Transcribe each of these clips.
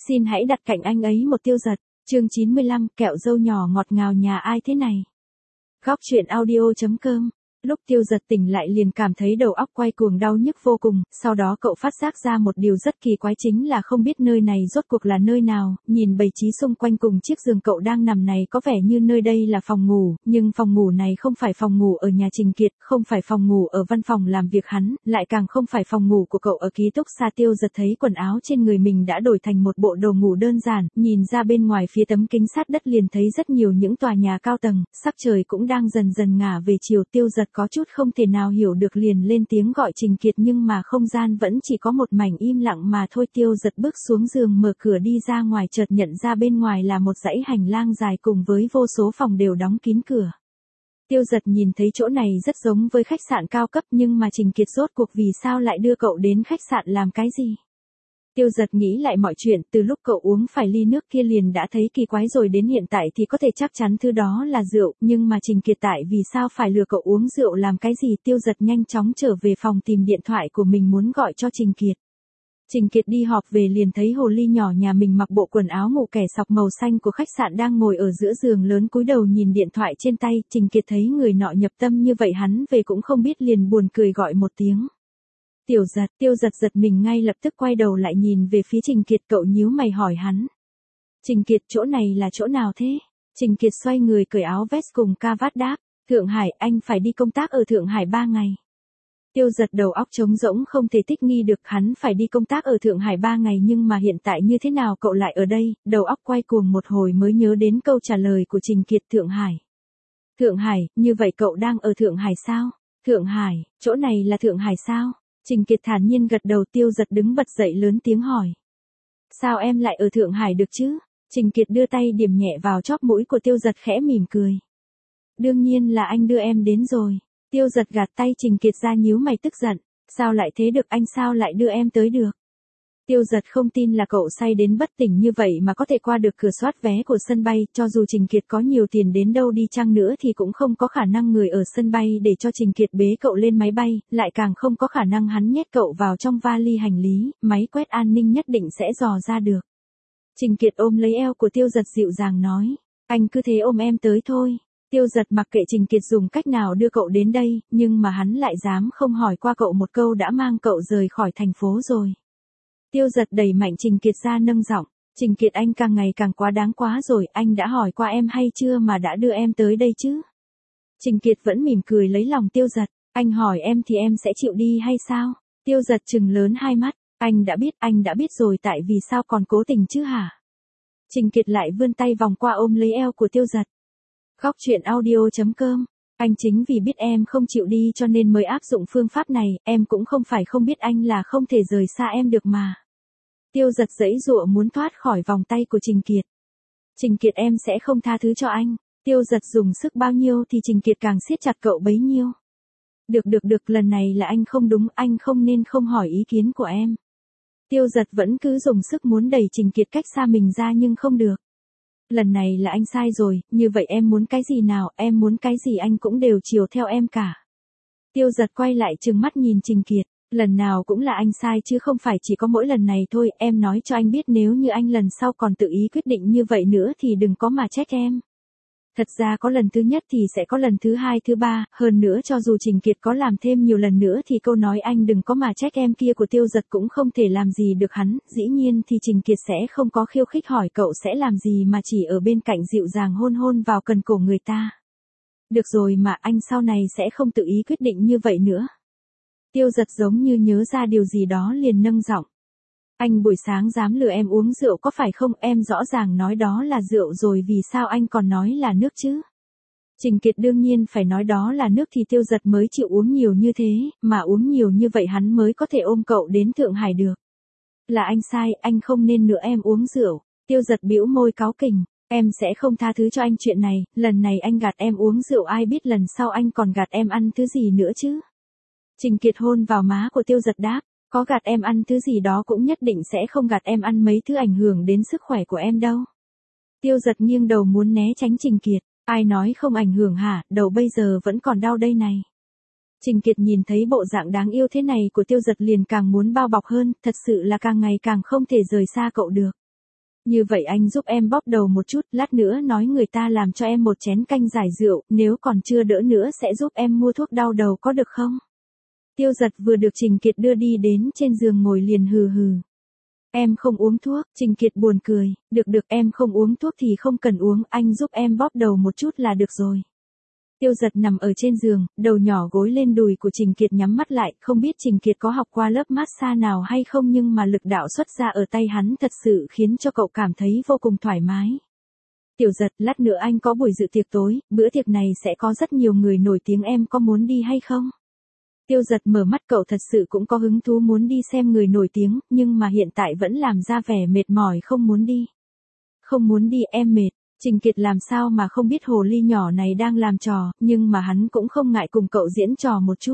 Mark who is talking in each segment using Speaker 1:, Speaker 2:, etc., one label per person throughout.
Speaker 1: xin hãy đặt cạnh anh ấy một Tiêu Dật. Chương 95, kẹo dâu nhỏ ngọt ngào nhà ai thế này. Góc truyện audio.com. Lúc Tiêu Dật tỉnh lại liền cảm thấy đầu óc quay cuồng đau nhức vô cùng, sau đó cậu phát giác ra một điều rất kỳ quái chính là không biết nơi này rốt cuộc là nơi nào, nhìn bày trí xung quanh cùng chiếc giường cậu đang nằm này có vẻ như nơi đây là phòng ngủ, nhưng phòng ngủ này không phải phòng ngủ ở nhà Trình Kiệt, không phải phòng ngủ ở văn phòng làm việc hắn, lại càng không phải phòng ngủ của cậu ở ký túc xá. Tiêu Dật thấy quần áo trên người mình đã đổi thành một bộ đồ ngủ đơn giản, nhìn ra bên ngoài phía tấm kính sát đất liền thấy rất nhiều những tòa nhà cao tầng, sắc trời cũng đang dần dần ngả về chiều. Tiêu Dật có chút không thể nào hiểu được liền lên tiếng gọi Trình Kiệt nhưng mà không gian vẫn chỉ có một mảnh im lặng mà thôi. Tiêu Dật bước xuống giường mở cửa đi ra ngoài chợt nhận ra bên ngoài là một dãy hành lang dài cùng với vô số phòng đều đóng kín cửa. Tiêu Dật nhìn thấy chỗ này rất giống với khách sạn cao cấp nhưng mà Trình Kiệt rốt cuộc vì sao lại đưa cậu đến khách sạn làm cái gì? Tiêu Dật nghĩ lại mọi chuyện, từ lúc cậu uống phải ly nước kia liền đã thấy kỳ quái rồi đến hiện tại thì có thể chắc chắn thứ đó là rượu, nhưng mà Trình Kiệt tại vì sao phải lừa cậu uống rượu làm cái gì? Tiêu Dật nhanh chóng trở về phòng tìm điện thoại của mình muốn gọi cho Trình Kiệt. Trình Kiệt đi họp về liền thấy hồ ly nhỏ nhà mình mặc bộ quần áo ngủ kẻ sọc màu xanh của khách sạn đang ngồi ở giữa giường lớn cúi đầu nhìn điện thoại trên tay. Trình Kiệt thấy người nọ nhập tâm như vậy hắn về cũng không biết liền buồn cười gọi một tiếng. Tiêu Dật giật mình ngay lập tức quay đầu lại nhìn về phía Trình Kiệt, cậu nhíu mày hỏi hắn. Trình Kiệt, chỗ này là chỗ nào thế? Trình Kiệt xoay người cởi áo vest cùng ca vát đáp. Thượng Hải, anh phải đi công tác ở Thượng Hải 3 ngày. Tiêu Dật đầu óc trống rỗng không thể thích nghi được, hắn phải đi công tác ở Thượng Hải 3 ngày nhưng mà hiện tại như thế nào cậu lại ở đây? Đầu óc quay cuồng một hồi mới nhớ đến câu trả lời của Trình Kiệt. Thượng Hải. Thượng Hải, như vậy cậu đang ở Thượng Hải sao? Thượng Hải, chỗ này là Thượng Hải sao? Trình Kiệt thản nhiên gật đầu. Tiêu Dật đứng bật dậy lớn tiếng hỏi. Sao em lại ở Thượng Hải được chứ? Trình Kiệt đưa tay điểm nhẹ vào chóp mũi của Tiêu Dật khẽ mỉm cười. Đương nhiên là anh đưa em đến rồi. Tiêu Dật gạt tay Trình Kiệt ra nhíu mày tức giận. Sao lại thế được, anh sao lại đưa em tới được? Tiêu Dật không tin là cậu say đến bất tỉnh như vậy mà có thể qua được cửa soát vé của sân bay, cho dù Trình Kiệt có nhiều tiền đến đâu đi chăng nữa thì cũng không có khả năng người ở sân bay để cho Trình Kiệt bế cậu lên máy bay, lại càng không có khả năng hắn nhét cậu vào trong vali hành lý, máy quét an ninh nhất định sẽ dò ra được. Trình Kiệt ôm lấy eo của Tiêu Dật dịu dàng nói, anh cứ thế ôm em tới thôi. Tiêu Dật mặc kệ Trình Kiệt dùng cách nào đưa cậu đến đây, nhưng mà hắn lại dám không hỏi qua cậu một câu đã mang cậu rời khỏi thành phố rồi. Tiêu Dật đẩy mạnh Trình Kiệt ra nâng giọng, Trình Kiệt, anh càng ngày càng quá đáng quá rồi, anh đã hỏi qua em hay chưa mà đã đưa em tới đây chứ? Trình Kiệt vẫn mỉm cười lấy lòng Tiêu Dật, anh hỏi em thì em sẽ chịu đi hay sao? Tiêu Dật trừng lớn hai mắt, anh đã biết rồi, tại vì sao còn cố tình chứ hả? Trình Kiệt lại vươn tay vòng qua ôm lấy eo của Tiêu Dật. Góc truyện audio.com. Anh chính vì biết em không chịu đi cho nên mới áp dụng phương pháp này, em cũng không phải không biết anh là không thể rời xa em được mà. Tiêu Dật giãy giụa muốn thoát khỏi vòng tay của Trình Kiệt. Trình Kiệt, em sẽ không tha thứ cho anh. Tiêu Dật dùng sức bao nhiêu thì Trình Kiệt càng siết chặt cậu bấy nhiêu. Được, lần này là anh không đúng, anh không nên không hỏi ý kiến của em. Tiêu Dật vẫn cứ dùng sức muốn đẩy Trình Kiệt cách xa mình ra nhưng không được. Lần này là anh sai rồi, như vậy em muốn cái gì nào, em muốn cái gì anh cũng đều chiều theo em cả. Tiêu Dật quay lại trừng mắt nhìn Trình Kiệt, lần nào cũng là anh sai chứ không phải chỉ có mỗi lần này thôi, em nói cho anh biết nếu như anh lần sau còn tự ý quyết định như vậy nữa thì đừng có mà trách em. Thật ra có lần thứ nhất thì sẽ có lần thứ hai thứ ba, hơn nữa cho dù Trình Kiệt có làm thêm nhiều lần nữa thì câu nói anh đừng có mà trách em kia của Tiêu Dật cũng không thể làm gì được hắn, dĩ nhiên thì Trình Kiệt sẽ không có khiêu khích hỏi cậu sẽ làm gì mà chỉ ở bên cạnh dịu dàng hôn vào cần cổ người ta. Được rồi mà, anh sau này sẽ không tự ý quyết định như vậy nữa. Tiêu Dật giống như nhớ ra điều gì đó liền nâng giọng. Anh buổi sáng dám lừa em uống rượu có phải không, em rõ ràng nói đó là rượu rồi vì sao anh còn nói là nước chứ? Trình Kiệt đương nhiên phải nói đó là nước thì Tiêu Dật mới chịu uống nhiều như thế, mà uống nhiều như vậy hắn mới có thể ôm cậu đến Thượng Hải được. Là anh sai, anh không nên nữa em uống rượu. Tiêu Dật bĩu môi cáu kỉnh, em sẽ không tha thứ cho anh chuyện này, lần này anh gạt em uống rượu ai biết lần sau anh còn gạt em ăn thứ gì nữa chứ? Trình Kiệt hôn vào má của Tiêu Dật đáp. Có gạt em ăn thứ gì đó cũng nhất định sẽ không gạt em ăn mấy thứ ảnh hưởng đến sức khỏe của em đâu. Tiêu Dật nghiêng đầu muốn né tránh Trình Kiệt. Ai nói không ảnh hưởng hả, đầu bây giờ vẫn còn đau đây này. Trình Kiệt nhìn thấy bộ dạng đáng yêu thế này của Tiêu Dật liền càng muốn bao bọc hơn, thật sự là càng ngày càng không thể rời xa cậu được. Như vậy anh giúp em bóp đầu một chút, lát nữa nói người ta làm cho em một chén canh giải rượu, nếu còn chưa đỡ nữa sẽ giúp em mua thuốc đau đầu có được không? Tiêu Dật vừa được Trình Kiệt đưa đi đến trên giường ngồi liền hừ hừ. Em không uống thuốc, Trình Kiệt buồn cười, được em không uống thuốc thì không cần uống, anh giúp em bóp đầu một chút là được rồi. Tiêu Dật nằm ở trên giường, đầu nhỏ gối lên đùi của Trình Kiệt nhắm mắt lại, không biết Trình Kiệt có học qua lớp massage nào hay không nhưng mà lực đạo xuất ra ở tay hắn thật sự khiến cho cậu cảm thấy vô cùng thoải mái. Tiểu Dật, lát nữa anh có buổi dự tiệc tối, bữa tiệc này sẽ có rất nhiều người nổi tiếng, em có muốn đi hay không? Tiêu Dật mở mắt, cậu thật sự cũng có hứng thú muốn đi xem người nổi tiếng, nhưng mà hiện tại vẫn làm ra vẻ mệt mỏi không muốn đi. Không muốn đi, em mệt. Trình Kiệt làm sao mà không biết hồ ly nhỏ này đang làm trò, nhưng mà hắn cũng không ngại cùng cậu diễn trò một chút.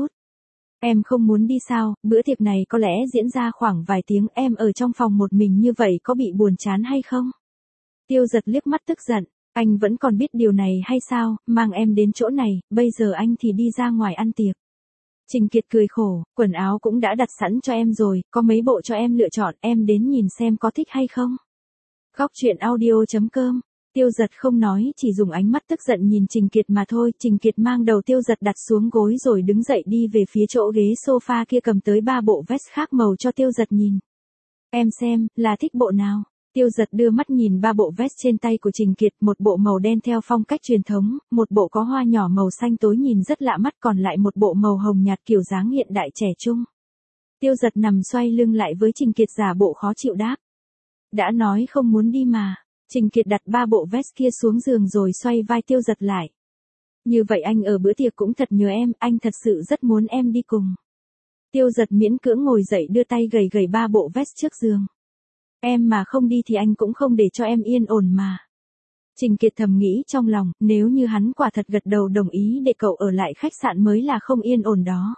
Speaker 1: Em không muốn đi sao, bữa tiệc này có lẽ diễn ra khoảng vài tiếng, em ở trong phòng một mình như vậy có bị buồn chán hay không? Tiêu Dật liếc mắt tức giận, anh vẫn còn biết điều này hay sao, mang em đến chỗ này, bây giờ anh thì đi ra ngoài ăn tiệc. Trình Kiệt cười khổ, quần áo cũng đã đặt sẵn cho em rồi, có mấy bộ cho em lựa chọn, em đến nhìn xem có thích hay không. Góc truyện audio.com. Tiêu Dật không nói, chỉ dùng ánh mắt tức giận nhìn Trình Kiệt mà thôi. Trình Kiệt mang đầu Tiêu Dật đặt xuống gối rồi đứng dậy đi về phía chỗ ghế sofa kia, cầm tới 3 bộ vest khác màu cho Tiêu Dật nhìn. Em xem, là thích bộ nào? Tiêu Dật đưa mắt nhìn 3 bộ vest trên tay của Trình Kiệt, một bộ màu đen theo phong cách truyền thống, một bộ có hoa nhỏ màu xanh tối nhìn rất lạ mắt, còn lại một bộ màu hồng nhạt kiểu dáng hiện đại trẻ trung. Tiêu Dật nằm xoay lưng lại với Trình Kiệt giả bộ khó chịu đáp. Đã nói không muốn đi mà. Trình Kiệt đặt 3 bộ vest kia xuống giường rồi xoay vai Tiêu Dật lại. Như vậy anh ở bữa tiệc cũng thật nhớ em, anh thật sự rất muốn em đi cùng. Tiêu Dật miễn cưỡng ngồi dậy đưa tay gầy 3 bộ vest trước giường. Em mà không đi thì anh cũng không để cho em yên ổn mà. Trình Kiệt thầm nghĩ trong lòng, nếu như hắn quả thật gật đầu đồng ý để cậu ở lại khách sạn mới là không yên ổn đó.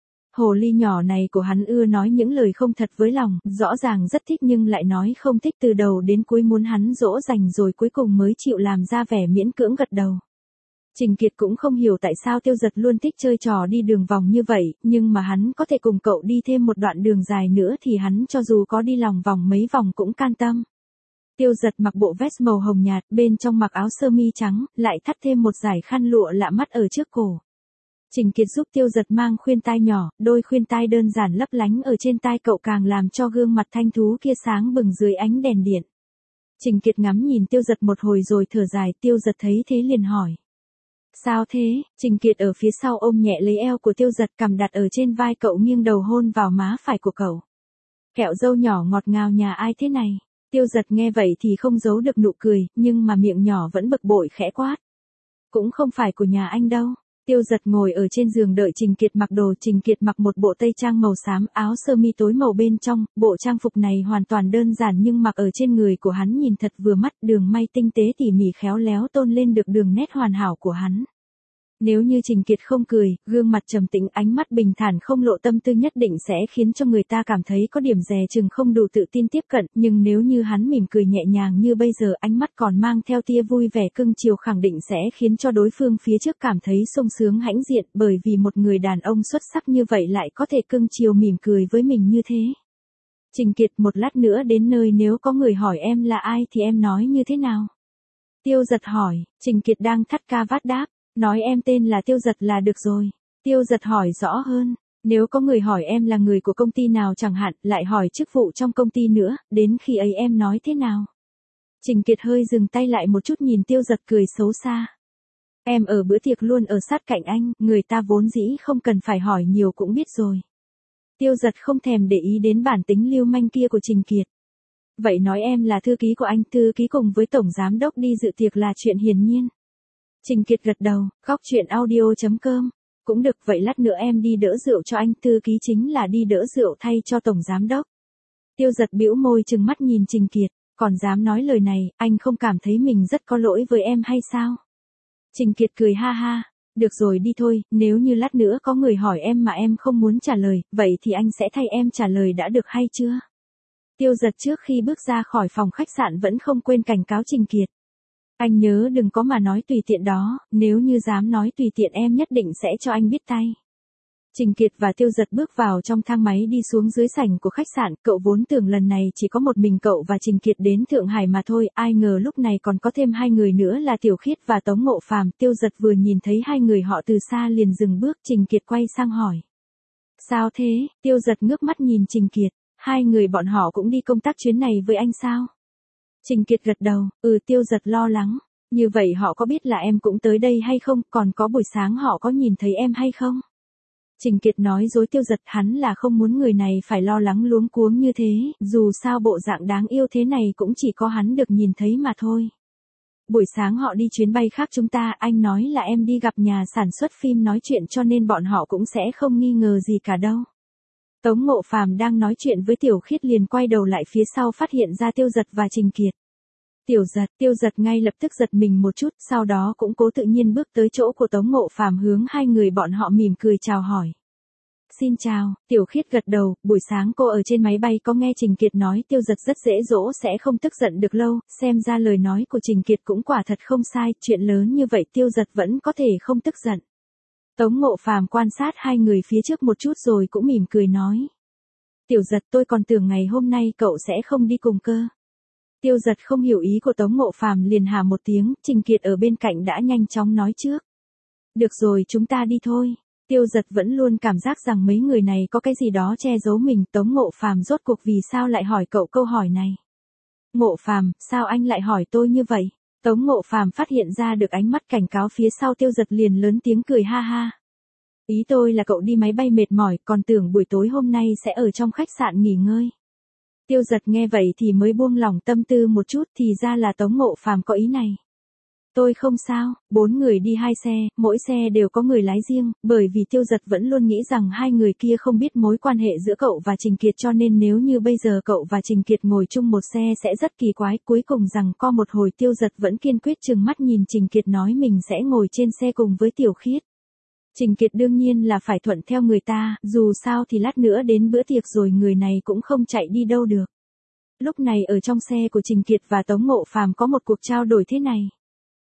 Speaker 1: Hồ ly nhỏ này của hắn ưa nói những lời không thật với lòng, rõ ràng rất thích nhưng lại nói không thích, từ đầu đến cuối muốn hắn dỗ dành rồi cuối cùng mới chịu làm ra vẻ miễn cưỡng gật đầu. Trình Kiệt cũng không hiểu tại sao Tiêu Dật luôn thích chơi trò đi đường vòng như vậy, nhưng mà hắn có thể cùng cậu đi thêm một đoạn đường dài nữa thì hắn cho dù có đi lòng vòng mấy vòng cũng can tâm. Tiêu Dật mặc bộ vest màu hồng nhạt, bên trong mặc áo sơ mi trắng, lại thắt thêm một dải khăn lụa lạ mắt ở trước cổ. Trình Kiệt giúp Tiêu Dật mang khuyên tai nhỏ, đôi khuyên tai đơn giản lấp lánh ở trên tai cậu càng làm cho gương mặt thanh thú kia sáng bừng dưới ánh đèn điện. Trình Kiệt ngắm nhìn Tiêu Dật một hồi rồi thở dài, Tiêu Dật thấy thế liền hỏi. Sao thế? Trình Kiệt ở phía sau ôm nhẹ lấy eo của Tiêu Dật, cằm đặt ở trên vai cậu, nghiêng đầu hôn vào má phải của cậu. Kẹo dâu nhỏ ngọt ngào nhà ai thế này? Tiêu Dật nghe vậy thì không giấu được nụ cười, nhưng mà miệng nhỏ vẫn bực bội khẽ quát. Cũng không phải của nhà anh đâu. Tiêu Dật ngồi ở trên giường đợi Trình Kiệt mặc đồ. Trình Kiệt mặc một bộ tây trang màu xám, áo sơ mi tối màu bên trong, bộ trang phục này hoàn toàn đơn giản nhưng mặc ở trên người của hắn nhìn thật vừa mắt, đường may tinh tế tỉ mỉ khéo léo tôn lên được đường nét hoàn hảo của hắn. Nếu như Trình Kiệt không cười, gương mặt trầm tĩnh, ánh mắt bình thản không lộ tâm tư nhất định sẽ khiến cho người ta cảm thấy có điểm dè chừng không đủ tự tin tiếp cận, nhưng nếu như hắn mỉm cười nhẹ nhàng như bây giờ, ánh mắt còn mang theo tia vui vẻ cưng chiều, khẳng định sẽ khiến cho đối phương phía trước cảm thấy sung sướng hãnh diện, bởi vì một người đàn ông xuất sắc như vậy lại có thể cưng chiều mỉm cười với mình như thế. Trình Kiệt, một lát nữa đến nơi nếu có người hỏi em là ai thì em nói như thế nào? Tiêu Dật hỏi. Trình Kiệt đang thắt ca vát đáp. Nói em tên là Tiêu Dật là được rồi. Tiêu Dật hỏi rõ hơn. Nếu có người hỏi em là người của công ty nào chẳng hạn, lại hỏi chức vụ trong công ty nữa, đến khi ấy em nói thế nào? Trình Kiệt hơi dừng tay lại một chút nhìn Tiêu Dật cười xấu xa. Em ở bữa tiệc luôn ở sát cạnh anh, người ta vốn dĩ không cần phải hỏi nhiều cũng biết rồi. Tiêu Dật không thèm để ý đến bản tính lưu manh kia của Trình Kiệt. Vậy nói em là thư ký của anh, thư ký cùng với tổng giám đốc đi dự tiệc là chuyện hiển nhiên. Trình Kiệt gật đầu, góc truyện audio.com. Cũng được, vậy lát nữa em đi đỡ rượu cho anh, thư ký chính là đi đỡ rượu thay cho tổng giám đốc. Tiêu Dật bĩu môi trừng mắt nhìn Trình Kiệt, còn dám nói lời này, anh không cảm thấy mình rất có lỗi với em hay sao? Trình Kiệt cười ha ha, được rồi đi thôi, nếu như lát nữa có người hỏi em mà em không muốn trả lời, vậy thì anh sẽ thay em trả lời đã được hay chưa? Tiêu Dật trước khi bước ra khỏi phòng khách sạn vẫn không quên cảnh cáo Trình Kiệt. Anh nhớ đừng có mà nói tùy tiện đó, nếu như dám nói tùy tiện em nhất định sẽ cho anh biết tay. Trình Kiệt và Tiêu Dật bước vào trong thang máy đi xuống dưới sảnh của khách sạn, cậu vốn tưởng lần này chỉ có một mình cậu và Trình Kiệt đến Thượng Hải mà thôi, ai ngờ lúc này còn có thêm hai người nữa là Tiểu Khiết và Tống Ngộ Phàm. Tiêu Dật vừa nhìn thấy hai người họ từ xa liền dừng bước, Trình Kiệt quay sang hỏi. Sao thế? Tiêu Dật ngước mắt nhìn Trình Kiệt, hai người bọn họ cũng đi công tác chuyến này với anh sao? Trình Kiệt gật đầu, Tiêu Dật lo lắng. Như vậy họ có biết là em cũng tới đây hay không, còn có buổi sáng họ có nhìn thấy em hay không? Trình Kiệt nói dối Tiêu Dật, hắn là không muốn người này phải lo lắng luống cuống như thế, dù sao bộ dạng đáng yêu thế này cũng chỉ có hắn được nhìn thấy mà thôi. Buổi sáng họ đi chuyến bay khác chúng ta, anh nói là em đi gặp nhà sản xuất phim nói chuyện cho nên bọn họ cũng sẽ không nghi ngờ gì cả đâu. Tống Ngộ Phàm đang nói chuyện với Tiểu Khiết liền quay đầu lại phía sau phát hiện ra Tiêu Dật và Trình Kiệt. Tiêu Dật ngay lập tức giật mình một chút, sau đó cũng cố tự nhiên bước tới chỗ của Tống Ngộ Phàm hướng hai người bọn họ mỉm cười chào hỏi. Xin chào, Tiểu Khiết gật đầu, buổi sáng cô ở trên máy bay có nghe Trình Kiệt nói Tiêu Dật rất dễ dỗ sẽ không tức giận được lâu, xem ra lời nói của Trình Kiệt cũng quả thật không sai, chuyện lớn như vậy Tiêu Dật vẫn có thể không tức giận. Tống Ngộ Phàm quan sát hai người phía trước một chút rồi cũng mỉm cười nói. Tiểu Dật, tôi còn tưởng ngày hôm nay cậu sẽ không đi cùng cơ. Tiêu Dật không hiểu ý của Tống Ngộ Phàm liền hà một tiếng, Trình Kiệt ở bên cạnh đã nhanh chóng nói trước. Được rồi, chúng ta đi thôi. Tiêu Dật vẫn luôn cảm giác rằng mấy người này có cái gì đó che giấu mình, Tống Ngộ Phàm rốt cuộc vì sao lại hỏi cậu câu hỏi này. Ngộ Phàm, sao anh lại hỏi tôi như vậy? Tống Ngộ Phàm phát hiện ra được ánh mắt cảnh cáo phía sau Tiêu Dật liền lớn tiếng cười ha ha. Ý tôi là cậu đi máy bay mệt mỏi, còn tưởng buổi tối hôm nay sẽ ở trong khách sạn nghỉ ngơi. Tiêu Dật nghe vậy thì mới buông lỏng tâm tư một chút, thì ra là Tống Ngộ Phàm có ý này. Tôi không sao, 4 người đi 2 xe, mỗi xe đều có người lái riêng, bởi vì Tiêu Dật vẫn luôn nghĩ rằng hai người kia không biết mối quan hệ giữa cậu và Trình Kiệt cho nên nếu như bây giờ cậu và Trình Kiệt ngồi chung một xe sẽ rất kỳ quái, cuối cùng rằng co một hồi Tiêu Dật vẫn kiên quyết trừng mắt nhìn Trình Kiệt nói mình sẽ ngồi trên xe cùng với Tiểu Khiết. Trình Kiệt đương nhiên là phải thuận theo người ta, dù sao thì lát nữa đến bữa tiệc rồi người này cũng không chạy đi đâu được. Lúc này ở trong xe của Trình Kiệt và Tống Ngộ Phàm có một cuộc trao đổi thế này.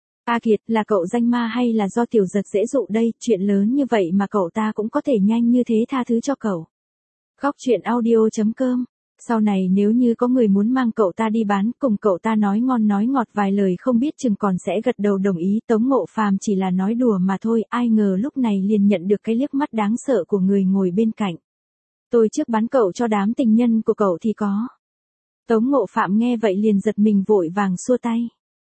Speaker 1: A Kiệt, là cậu danh ma hay là do Tiểu Dật dễ dụ đây, chuyện lớn như vậy mà cậu ta cũng có thể nhanh như thế tha thứ cho cậu. Góc truyện audio.com. Sau này nếu như có người muốn mang cậu ta đi bán, cùng cậu ta nói ngon nói ngọt vài lời không biết chừng còn sẽ gật đầu đồng ý. Tống Ngộ Phàm chỉ là nói đùa mà thôi, ai ngờ lúc này liền nhận được cái liếc mắt đáng sợ của người ngồi bên cạnh. Tôi trước bán cậu cho đám tình nhân của cậu thì có. Tống Ngộ Phàm nghe vậy liền giật mình vội vàng xua tay.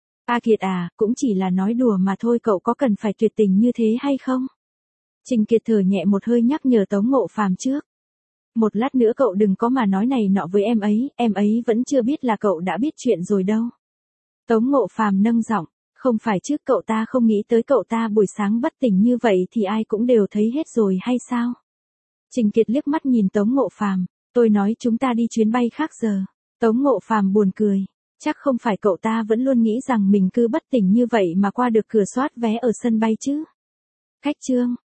Speaker 1: A Kiệt à, cũng chỉ là nói đùa mà thôi, cậu có cần phải tuyệt tình như thế hay không? Trình Kiệt thở nhẹ một hơi nhắc nhở Tống Ngộ Phàm trước. Một lát nữa cậu đừng có mà nói này nọ với em ấy vẫn chưa biết là cậu đã biết chuyện rồi đâu. Tống Ngộ Phàm nâng giọng, không phải chứ, cậu ta không nghĩ tới cậu ta buổi sáng bất tỉnh như vậy thì ai cũng đều thấy hết rồi hay sao? Trình Kiệt liếc mắt nhìn Tống Ngộ Phàm, tôi nói chúng ta đi chuyến bay khác giờ. Tống Ngộ Phàm buồn cười, chắc không phải cậu ta vẫn luôn nghĩ rằng mình cứ bất tỉnh như vậy mà qua được cửa soát vé ở sân bay chứ? Khách trương,